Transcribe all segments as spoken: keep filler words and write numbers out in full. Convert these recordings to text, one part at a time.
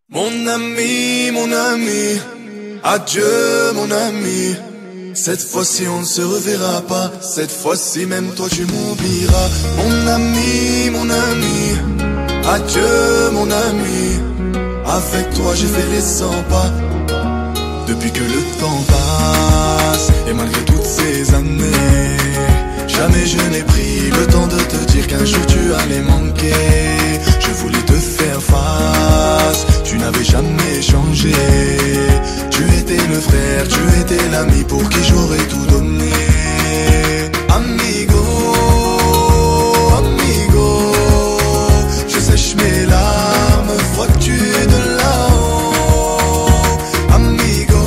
Mon ami, mon ami, adieu mon ami. Cette fois-ci on ne se reverra pas, cette fois-ci même toi tu m'oublieras. Mon ami, mon ami, adieu mon ami. Avec toi j'ai fait les cent pas. Depuis que le temps passe, et malgré toutes ces années, jamais je n'ai pris le temps de te dire qu'un jour tu allais manquer. Je voulais te faire face, tu n'avais jamais changé. Tu étais le frère, tu étais l'ami pour qui j'aurais tout donné. Amigo, amigo, je sèche mes larmes, vois-tu de là-haut. Amigo,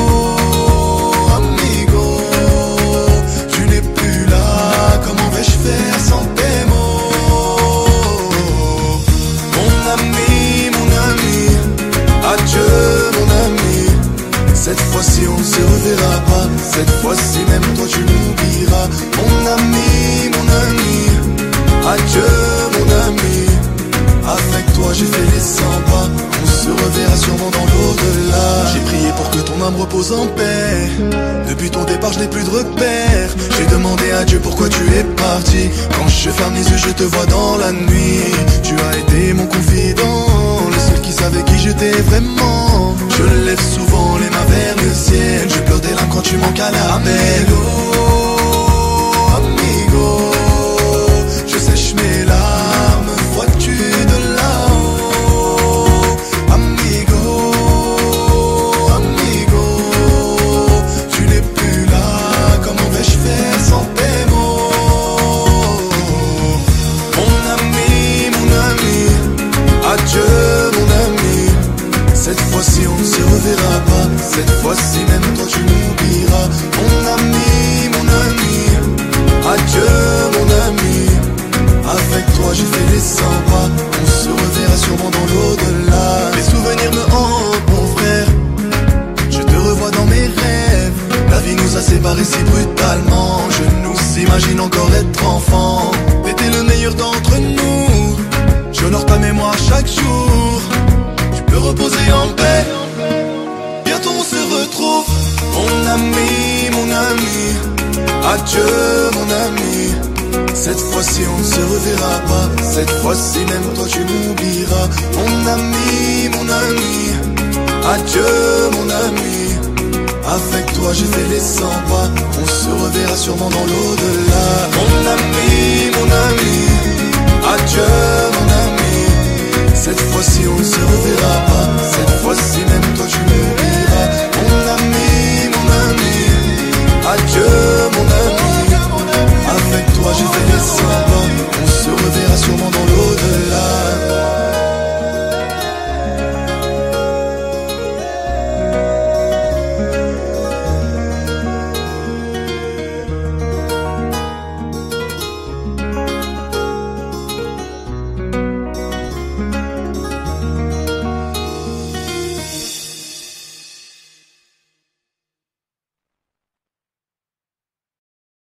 amigo, tu n'es plus là, comment vais-je faire sans tes mots? Mon ami, mon ami, adieu mon ami. Cette fois-ci on ne se reverra pas, cette fois-ci même toi tu m'oublieras. Mon ami, mon ami, adieu mon ami. Avec toi j'ai fait les cent pas, on se reverra sûrement dans l'au-delà. J'ai prié pour que ton âme repose en paix. Depuis ton départ je n'ai plus de repères. J'ai demandé à Dieu pourquoi tu es parti. Quand je ferme les yeux je te vois dans la nuit. Tu as été mon confident, le seul qui savait qui j'étais vraiment. Je lève souvent les mains vers le ciel, je pleure des larmes quand tu manques à l'appel. Amigo, amigo, je sèche mes larmes, vois-tu de là-haut. Amigo, amigo, tu n'es plus là, comment vais-je faire sans tes mots? Mon ami, mon ami, adieu mon ami. Cette fois-ci on ne se reverra pas, cette fois-ci même toi tu m'oublieras. Mon ami, mon ami, adieu mon ami. Avec toi j'ai fait les cent pas, on se reverra sûrement dans l'au-delà. Les souvenirs me hantent mon frère, je te revois dans mes rêves. La vie nous a séparés si brutalement, je nous imagine encore être enfants. T'étais le meilleur d'entre nous, j'honore ta mémoire chaque jour. Reposer en paix, bientôt on se retrouve. Mon ami, mon ami, adieu mon ami. Cette fois-ci on ne se reverra pas, cette fois-ci même toi tu m'oublieras. Mon ami, mon ami, adieu mon ami. Avec toi j'ai fait les cent pas, on se reverra sûrement dans l'au-delà. Mon ami, mon ami, adieu mon ami. Cette fois-ci on ne se reverra pas.